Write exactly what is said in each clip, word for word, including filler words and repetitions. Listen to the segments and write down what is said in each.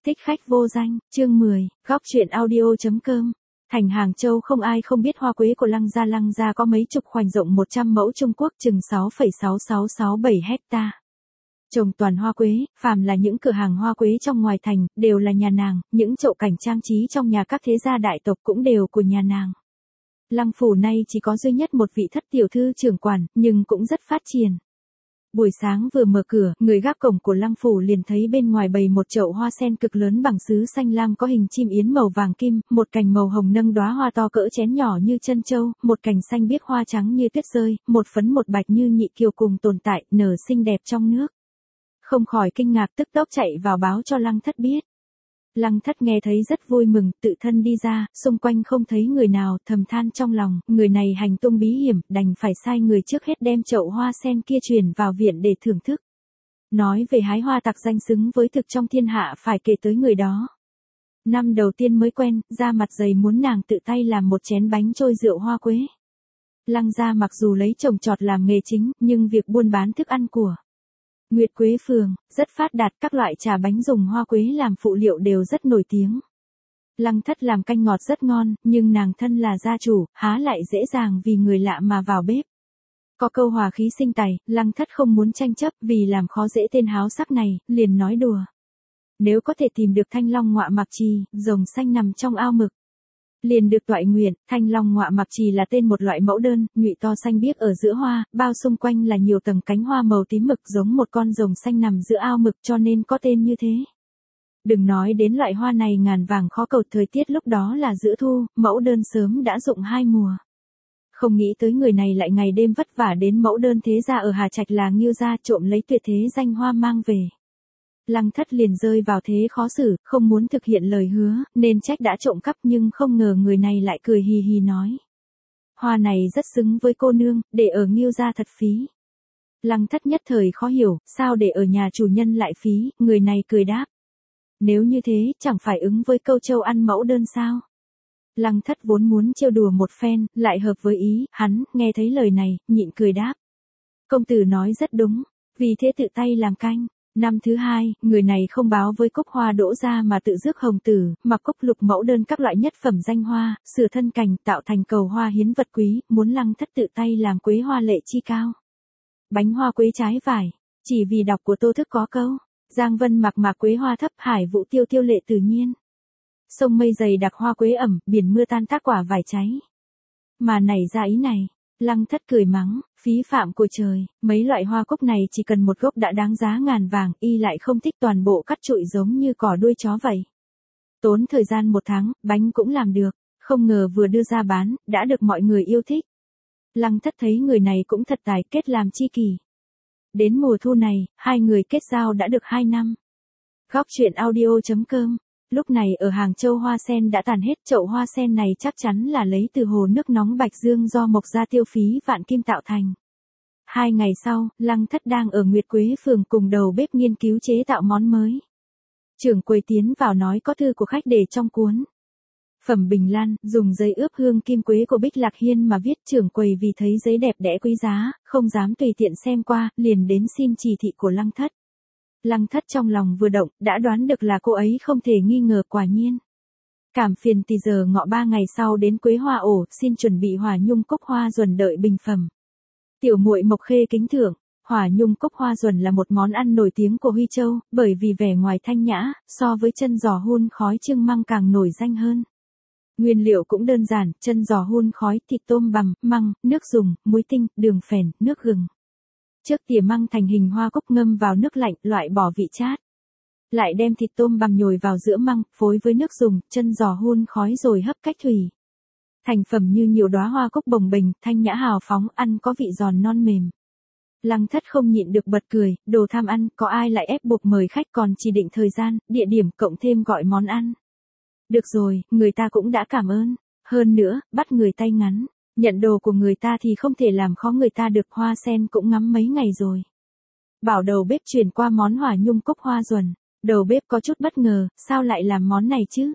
Thích khách vô danh, chương mười, góc truyện audio.com. Thành Hàng Châu không ai không biết hoa quế của Lăng gia. Lăng gia có mấy chục khoảnh rộng một trăm mẫu Trung Quốc chừng sáu phẩy sáu sáu sáu bảy hecta. Trồng toàn hoa quế, phàm là những cửa hàng hoa quế trong ngoài thành, đều là nhà nàng, những chậu cảnh trang trí trong nhà các thế gia đại tộc cũng đều của nhà nàng. Lăng phủ nay chỉ có duy nhất một vị thất tiểu thư trưởng quản, nhưng cũng rất phát triển. Buổi sáng vừa mở cửa, người gác cổng của Lăng phủ liền thấy bên ngoài bày một chậu hoa sen cực lớn bằng sứ xanh lam có hình chim yến màu vàng kim, một cành màu hồng nâng đóa hoa to cỡ chén nhỏ như chân châu, một cành xanh biếc hoa trắng như tuyết rơi, một phấn một bạch như nhị kiều cùng tồn tại, nở xinh đẹp trong nước. Không khỏi kinh ngạc tức tốc chạy vào báo cho Lăng Thất biết. Lăng Thất nghe thấy rất vui mừng, tự thân đi ra, xung quanh không thấy người nào, thầm than trong lòng, người này hành tung bí hiểm, đành phải sai người trước hết đem chậu hoa sen kia truyền vào viện để thưởng thức. Nói về hái hoa tặc danh xứng với thực trong thiên hạ phải kể tới người đó. Năm đầu tiên mới quen, ra mặt dày muốn nàng tự tay làm một chén bánh trôi rượu hoa quế. Lăng gia mặc dù lấy trồng trọt làm nghề chính, nhưng việc buôn bán thức ăn của Nguyệt Quế Phường rất phát đạt, các loại trà bánh dùng hoa quế làm phụ liệu đều rất nổi tiếng. Lăng Thất làm canh ngọt rất ngon, nhưng nàng thân là gia chủ, há lại dễ dàng vì người lạ mà vào bếp. Có câu hòa khí sinh tài, Lăng Thất không muốn tranh chấp, vì làm khó dễ tên háo sắc này, liền nói đùa. Nếu có thể tìm được thanh long ngọa mạc trì, rồng xanh nằm trong ao mực, liền được toại nguyện. Thanh long ngọa mạc trì là tên một loại mẫu đơn, nhụy to xanh biếc ở giữa hoa, bao xung quanh là nhiều tầng cánh hoa màu tím mực giống một con rồng xanh nằm giữa ao mực cho nên có tên như thế. Đừng nói đến loại hoa này ngàn vàng khó cầu, thời tiết lúc đó là giữa thu, mẫu đơn sớm đã rụng hai mùa. Không nghĩ tới người này lại ngày đêm vất vả đến mẫu đơn thế gia ở Hà Trạch là Nghiêu gia trộm lấy tuyệt thế danh hoa mang về. Lăng Thất liền rơi vào thế khó xử, không muốn thực hiện lời hứa, nên trách đã trộm cắp, nhưng không ngờ người này lại cười hì hì nói. Hoa này rất xứng với cô nương, để ở Nghiêu gia thật phí. Lăng Thất nhất thời khó hiểu, sao để ở nhà chủ nhân lại phí, người này cười đáp. Nếu như thế, chẳng phải ứng với câu châu ăn mẫu đơn sao? Lăng Thất vốn muốn trêu đùa một phen, lại hợp với ý, hắn, nghe thấy lời này, nhịn cười đáp. Công tử nói rất đúng, vì thế tự tay làm canh. Năm thứ hai, người này không báo với cúc hoa đỗ ra mà tự rước hồng tử, mặc cúc lục mẫu đơn các loại nhất phẩm danh hoa, sửa thân cành tạo thành cầu hoa hiến vật quý, muốn Lăng Thất tự tay làm quế hoa lệ chi cao. Bánh hoa quế trái vải, chỉ vì đọc của Tô Thức có câu, Giang Vân mặc mạc quế hoa thấp, hải vụ tiêu tiêu lệ tự nhiên. Sông mây dày đặc hoa quế ẩm, biển mưa tan tác quả vải cháy. Mà nảy ra ý này. Lăng Thất cười mắng, phí phạm của trời, mấy loại hoa cúc này chỉ cần một gốc đã đáng giá ngàn vàng, y lại không thích toàn bộ cắt trụi giống như cỏ đuôi chó vậy. Tốn thời gian một tháng, bánh cũng làm được, không ngờ vừa đưa ra bán, đã được mọi người yêu thích. Lăng Thất thấy người này cũng thật tài, kết làm chi kỷ. Đến mùa thu này, hai người kết giao đã được hai năm. Góc truyện audio.com. Lúc này ở Hàng Châu hoa sen đã tàn hết, chậu hoa sen này chắc chắn là lấy từ hồ nước nóng Bạch Dương do Mộc gia tiêu phí vạn kim tạo thành. Hai ngày sau, Lăng Thất đang ở Nguyệt Quế Phường cùng đầu bếp nghiên cứu chế tạo món mới. Trưởng quầy tiến vào nói có thư của khách để trong cuốn. Phẩm Bình Lan, dùng giấy ướp hương kim quế của Bích Lạc Hiên mà viết. Trưởng quầy vì thấy giấy đẹp đẽ quý giá, không dám tùy tiện xem qua, liền đến xin chỉ thị của Lăng Thất. Lăng Thất trong lòng vừa động, đã đoán được là cô ấy không thể nghi ngờ, quả nhiên. Cảm phiền thì giờ ngọ ba ngày sau đến Quế Hoa ổ, xin chuẩn bị hỏa nhung cúc hoa duẩn đợi bình phẩm. Tiểu muội Mộc Khê kính thưởng, hỏa nhung cúc hoa duẩn là một món ăn nổi tiếng của Huy Châu, bởi vì vẻ ngoài thanh nhã, so với chân giò hun khói trưng măng càng nổi danh hơn. Nguyên liệu cũng đơn giản, chân giò hun khói, thịt tôm bằm, măng, nước dùng, muối tinh, đường phèn, nước gừng. Trước tỉa măng thành hình hoa cúc ngâm vào nước lạnh, loại bỏ vị chát. Lại đem thịt tôm bằm nhồi vào giữa măng, phối với nước dùng, chân giò hun khói rồi hấp cách thủy. Thành phẩm như nhiều đóa hoa cúc bồng bềnh, thanh nhã hào phóng, ăn có vị giòn non mềm. Lăng Thất không nhịn được bật cười, đồ tham ăn, có ai lại ép buộc mời khách còn chỉ định thời gian, địa điểm cộng thêm gọi món ăn. Được rồi, người ta cũng đã cảm ơn. Hơn nữa, bắt người tay ngắn. Nhận đồ của người ta thì không thể làm khó người ta được, hoa sen cũng ngắm mấy ngày rồi. Bảo đầu bếp chuyển qua món hỏa nhung cúc hoa duẩn. Đầu bếp có chút bất ngờ, sao lại làm món này chứ?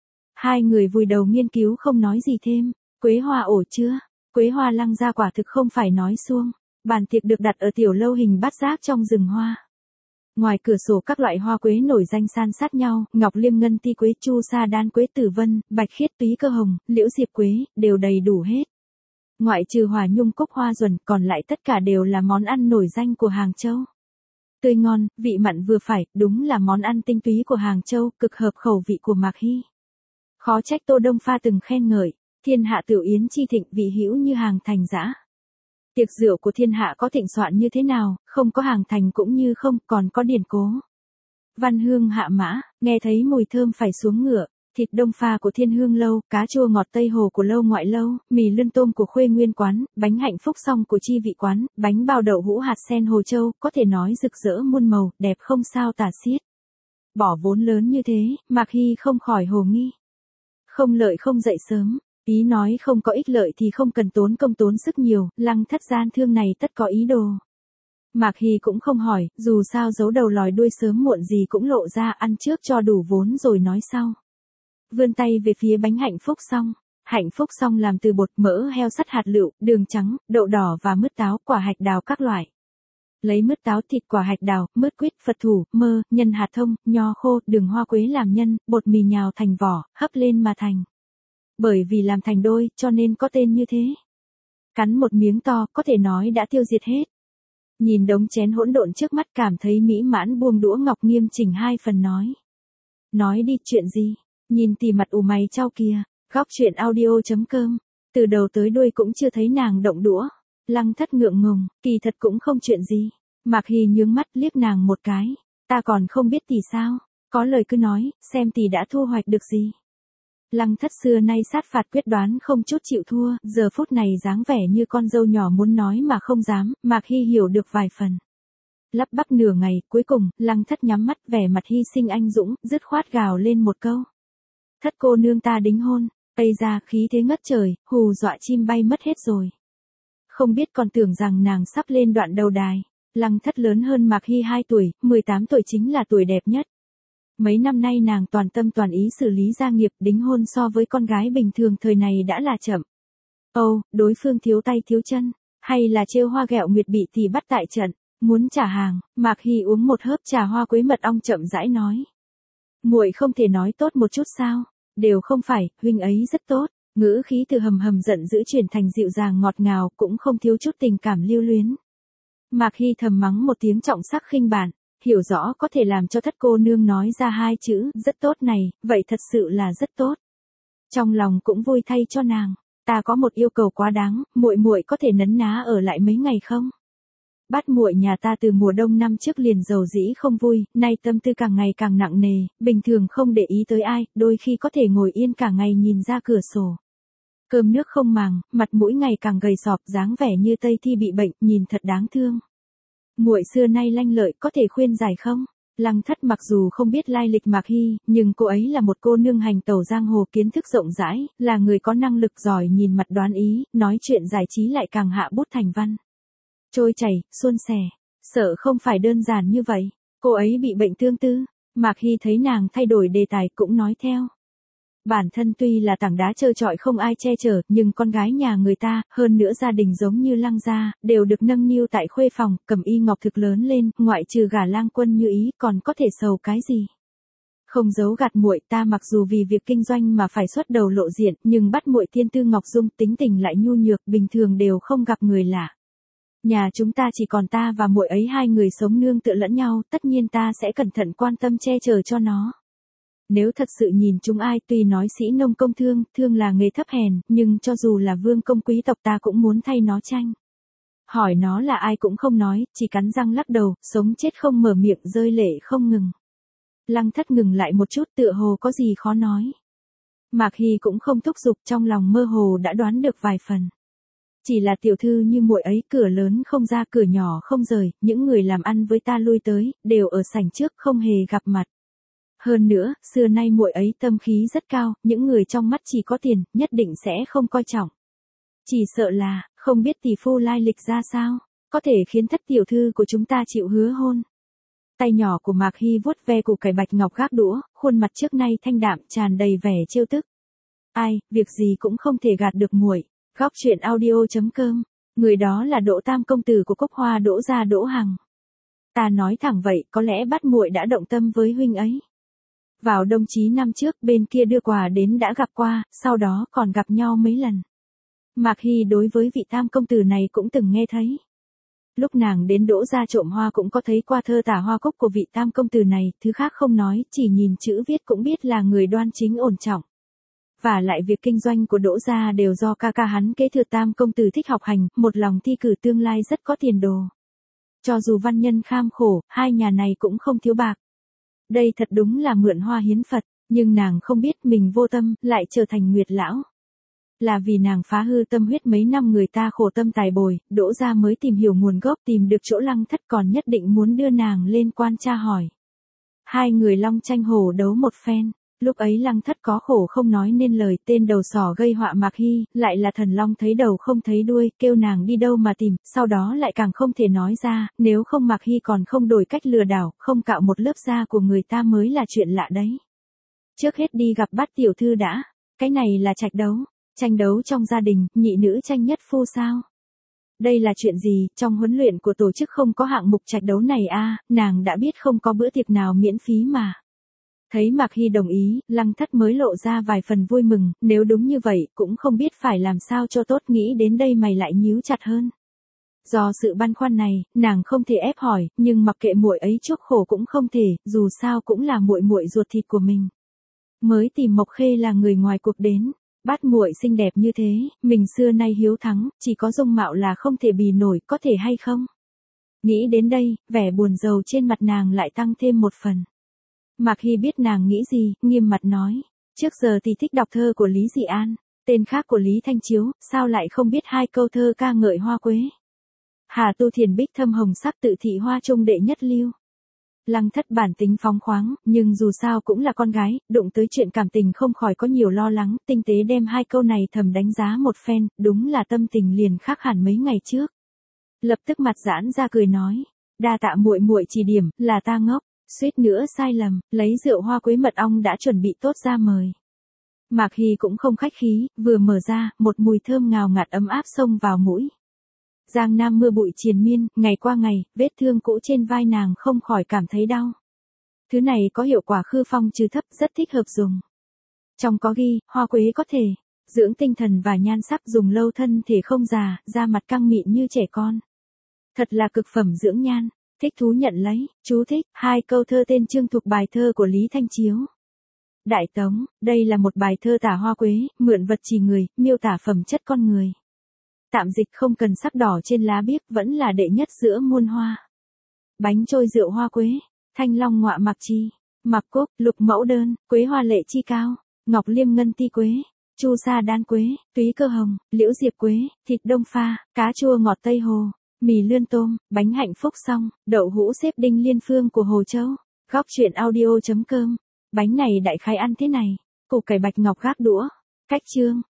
Hai người vùi đầu nghiên cứu không nói gì thêm. Quế hoa ổ chưa? Quế hoa Lăng gia quả thực không phải nói suông. Bàn tiệc được đặt ở tiểu lâu hình bát giác trong rừng hoa. Ngoài cửa sổ các loại hoa quế nổi danh san sát nhau, ngọc liêm ngân ti quế, chu sa đan quế, tử vân, bạch khiết, túy cơ hồng, liễu diệp quế, đều đầy đủ hết. Ngoại trừ hỏa nhung cúc hoa duẩn, còn lại tất cả đều là món ăn nổi danh của Hàng Châu. Tươi ngon, vị mặn vừa phải, đúng là món ăn tinh túy của Hàng Châu, cực hợp khẩu vị của Mạc Hy. Khó trách Tô Đông Pha từng khen ngợi, thiên hạ tiểu yến chi thịnh, vị hữu như Hàng Thành dã. Tiệc rượu của thiên hạ có thịnh soạn như thế nào, không có Hàng Thành cũng như không, còn có điển cố. Văn hương hạ mã, nghe thấy mùi thơm phải xuống ngựa, thịt đông pha của Thiên Hương lâu, cá chua ngọt Tây Hồ của Lâu Ngoại lâu, mì lươn tôm của Khuê Nguyên quán, bánh hạnh phúc song của Chi Vị quán, bánh bao đậu hũ hạt sen Hồ Châu, có thể nói rực rỡ muôn màu, đẹp không sao tả xiết. Bỏ vốn lớn như thế, Mạc Hy không khỏi hồ nghi. Không lợi không dậy sớm, ý nói không có ích lợi thì không cần tốn công tốn sức nhiều, Lăng Thất gian thương này tất có ý đồ. Mạc Hy cũng không hỏi, dù sao giấu đầu lòi đuôi sớm muộn gì cũng lộ ra, ăn trước cho đủ vốn rồi nói sau. Vươn tay về phía bánh hạnh phúc song. Hạnh phúc song làm từ bột mỡ heo sắt hạt lựu, đường trắng, đậu đỏ và mứt táo, quả hạch đào các loại. Lấy mứt táo, thịt quả hạch đào, mứt quýt, phật thủ, mơ, nhân hạt thông, nho khô, đường hoa quế làm nhân, bột mì nhào thành vỏ, hấp lên mà thành. Bởi vì làm thành đôi, cho nên có tên như thế. Cắn một miếng to, có thể nói đã tiêu diệt hết. Nhìn đống chén hỗn độn trước mắt cảm thấy mỹ mãn, buông đũa ngọc nghiêm chỉnh hai phần nói. Nói đi, chuyện gì? Nhìn tỉ mặt ủ mày trao kia, góc chuyện audio chấm com, từ đầu tới đuôi cũng chưa thấy nàng động đũa. Lăng Thất ngượng ngùng, kỳ thật cũng không chuyện gì. Mạc Hy nhướng mắt liếc nàng một cái, ta còn không biết tỷ sao, có lời cứ nói, xem tỷ đã thu hoạch được gì. Lăng Thất xưa nay sát phạt quyết đoán không chút chịu thua, giờ phút này dáng vẻ như con dâu nhỏ muốn nói mà không dám, Mạc Hy hiểu được vài phần. Lắp bắp nửa ngày, cuối cùng, Lăng Thất nhắm mắt, vẻ mặt hy sinh anh dũng, dứt khoát gào lên một câu. Thất cô nương ta đính hôn, Tây ra khí thế ngất trời, hù dọa chim bay mất hết rồi. Không biết còn tưởng rằng nàng sắp lên đoạn đầu đài. Lăng Thất lớn hơn Mạc Hy hai tuổi, mười tám tuổi chính là tuổi đẹp nhất. Mấy năm nay nàng toàn tâm toàn ý xử lý gia nghiệp, đính hôn so với con gái bình thường thời này đã là chậm. Âu, oh, đối phương thiếu tay thiếu chân, hay là trêu hoa ghẹo nguyệt bị tỷ bắt tại trận, muốn trả hàng. Mạc Hy uống một hớp trà hoa quế mật ong chậm rãi nói. Muội không thể nói tốt một chút sao? Đều không phải, huynh ấy rất tốt. Ngữ khí từ hầm hầm giận dữ chuyển thành dịu dàng ngọt ngào, cũng không thiếu chút tình cảm lưu luyến. Mạc Hy thầm mắng một tiếng trọng sắc khinh bạn, hiểu rõ có thể làm cho thất cô nương nói ra hai chữ rất tốt này, vậy thật sự là rất tốt. Trong lòng cũng vui thay cho nàng, ta có một yêu cầu quá đáng, muội muội có thể nấn ná ở lại mấy ngày không? Bát muội nhà ta từ mùa đông năm trước liền giàu dĩ không vui, nay tâm tư càng ngày càng nặng nề, bình thường không để ý tới ai, đôi khi có thể ngồi yên cả ngày nhìn ra cửa sổ. Cơm nước không màng, mặt mũi ngày càng gầy sọp, dáng vẻ như Tây Thi bị bệnh, nhìn thật đáng thương. Muội xưa nay lanh lợi, có thể khuyên giải không? Lăng Thất mặc dù không biết lai lịch Mạc Hy, nhưng cô ấy là một cô nương hành tẩu giang hồ, kiến thức rộng rãi, là người có năng lực giỏi, nhìn mặt đoán ý, nói chuyện giải trí lại càng hạ bút thành văn. Trôi chảy, suôn sẻ, sợ không phải đơn giản như vậy. Cô ấy bị bệnh tương tư. Mạc Hy thấy nàng thay đổi đề tài cũng nói theo. Bản thân tuy là tảng đá trơ trọi không ai che chở, nhưng con gái nhà người ta, hơn nữa gia đình giống như Lăng gia, đều được nâng niu tại khuê phòng, cầm y ngọc thực lớn lên, ngoại trừ gả lang quân như ý, còn có thể sầu cái gì. Không giấu gạt muội, ta mặc dù vì việc kinh doanh mà phải xuất đầu lộ diện, nhưng bắt muội tiên tư Ngọc Dung, tính tình lại nhu nhược, bình thường đều không gặp người lạ. Nhà chúng ta chỉ còn ta và muội ấy hai người sống nương tựa lẫn nhau, tất nhiên ta sẽ cẩn thận quan tâm che chở cho nó. Nếu thật sự nhìn chúng ai, tuy nói sĩ nông công thương, thương là nghề thấp hèn, nhưng cho dù là vương công quý tộc ta cũng muốn thay nó tranh. Hỏi nó là ai cũng không nói, chỉ cắn răng lắc đầu, sống chết không mở miệng, rơi lệ không ngừng. Lăng Thất ngừng lại một chút, tựa hồ có gì khó nói. Mạc Hy cũng không thúc giục, trong lòng mơ hồ đã đoán được vài phần. Chỉ là tiểu thư như muội ấy, cửa lớn không ra cửa nhỏ không rời, những người làm ăn với ta lui tới, đều ở sảnh trước không hề gặp mặt. Hơn nữa, xưa nay muội ấy tâm khí rất cao, những người trong mắt chỉ có tiền, nhất định sẽ không coi trọng. Chỉ sợ là, không biết tỷ phu lai lịch ra sao, có thể khiến thất tiểu thư của chúng ta chịu hứa hôn. Tay nhỏ của Mạc Hy vuốt ve củ cải bạch ngọc gác đũa, khuôn mặt trước nay thanh đạm, tràn đầy vẻ trêu tức. Ai, việc gì cũng không thể gạt được muội. Góc chuyện audio chấm com, người đó là Đỗ Tam công tử của Cốc Hoa Đỗ gia Đỗ Hằng. Ta nói thẳng vậy, có lẽ Bát muội đã động tâm với huynh ấy. Vào đông chí năm trước bên kia đưa quà đến đã gặp qua, sau đó còn gặp nhau mấy lần. Mạc Hy đối với vị tam công tử này cũng từng nghe thấy. Lúc nàng đến Đỗ gia trộm hoa cũng có thấy qua thơ tả hoa cúc của vị tam công tử này, thứ khác không nói, chỉ nhìn chữ viết cũng biết là người đoan chính ổn trọng. Và lại việc kinh doanh của Đỗ gia đều do ca ca hắn kế thừa tam công tử thích học hành, một lòng thi cử tương lai rất có tiền đồ. Cho dù văn nhân kham khổ, hai nhà này cũng không thiếu bạc. Đây thật đúng là mượn hoa hiến Phật, nhưng nàng không biết mình vô tâm, lại trở thành Nguyệt lão. Là vì nàng phá hư tâm huyết mấy năm người ta khổ tâm tài bồi, Đỗ gia mới tìm hiểu nguồn gốc, tìm được chỗ Lăng Thất, còn nhất định muốn đưa nàng lên quan tra hỏi. Hai người long tranh hổ đấu một phen, lúc ấy Lăng Thất có khổ không nói nên lời, tên đầu sỏ gây họa Mạc Hy, lại là thần long thấy đầu không thấy đuôi, kêu nàng đi đâu mà tìm, sau đó lại càng không thể nói ra, nếu không Mạc Hy còn không đổi cách lừa đảo, không cạo một lớp da của người ta mới là chuyện lạ đấy. Trước hết đi gặp Bát tiểu thư đã, cái này là trạch đấu. Tranh đấu trong gia đình, nhị nữ tranh nhất phu sao? Đây là chuyện gì, trong huấn luyện của tổ chức không có hạng mục trạch đấu này a à, nàng đã biết không có bữa tiệc nào miễn phí mà. Thấy Mạc Hy đồng ý, Lăng Thất mới lộ ra vài phần vui mừng, nếu đúng như vậy, cũng không biết phải làm sao cho tốt, nghĩ đến đây mày lại nhíu chặt hơn. Do sự băn khoăn này, nàng không thể ép hỏi, nhưng mặc kệ muội ấy chuốc khổ cũng không thể, dù sao cũng là muội muội ruột thịt của mình. Mới tìm Mộc Khê là người ngoài cuộc đến. Bát muội xinh đẹp như thế, mình xưa nay hiếu thắng, chỉ có dung mạo là không thể bì nổi, có thể hay không? Nghĩ đến đây, vẻ buồn rầu trên mặt nàng lại tăng thêm một phần. Mạc Hy biết nàng nghĩ gì, nghiêm mặt nói, trước giờ thì thích đọc thơ của Lý Dị An, tên khác của Lý Thanh Chiếu, sao lại không biết hai câu thơ ca ngợi hoa quế? Hà tu thiền bích thâm hồng sắc, tự thị hoa trung đệ nhất lưu. Lăng Thất bản tính phóng khoáng, nhưng dù sao cũng là con gái, đụng tới chuyện cảm tình không khỏi có nhiều lo lắng, tinh tế đem hai câu này thầm đánh giá một phen, đúng là tâm tình liền khác hẳn mấy ngày trước. Lập tức mặt giãn ra cười nói, đa tạ muội muội chỉ điểm, là ta ngốc, suýt nữa sai lầm, lấy rượu hoa quế mật ong đã chuẩn bị tốt ra mời. Mạc Hy cũng không khách khí, vừa mở ra, một mùi thơm ngào ngạt ấm áp xông vào mũi. Giang Nam mưa bụi triền miên, ngày qua ngày, vết thương cũ trên vai nàng không khỏi cảm thấy đau. Thứ này có hiệu quả khư phong trừ thấp, rất thích hợp dùng. Trong có ghi, hoa quế có thể dưỡng tinh thần và nhan sắc, dùng lâu thân thể không già, da mặt căng mịn như trẻ con. Thật là cực phẩm dưỡng nhan, thích thú nhận lấy, chú thích, hai câu thơ tên chương thuộc bài thơ của Lý Thanh Chiếu. Đại Tống, đây là một bài thơ tả hoa quế, mượn vật chỉ người, miêu tả phẩm chất con người. Tạm dịch không cần sắc đỏ trên lá biếc, vẫn là đệ nhất giữa muôn hoa. Bánh trôi rượu hoa quế, thanh long ngọa mặc chi, mặc cúc, lục mẫu đơn, quế hoa lệ chi cao, ngọc liêm ngân ti quế, chu sa đan quế, túy cơ hồng, liễu diệp quế, thịt đông pha, cá chua ngọt Tây Hồ, mì lươn tôm, bánh hạnh phúc xong, đậu hũ xếp đinh liên phương của Hồ Châu. Góc truyện audio chấm com. Bánh này đại khái ăn thế này, củ cải bạch ngọc gác đũa. Cách chương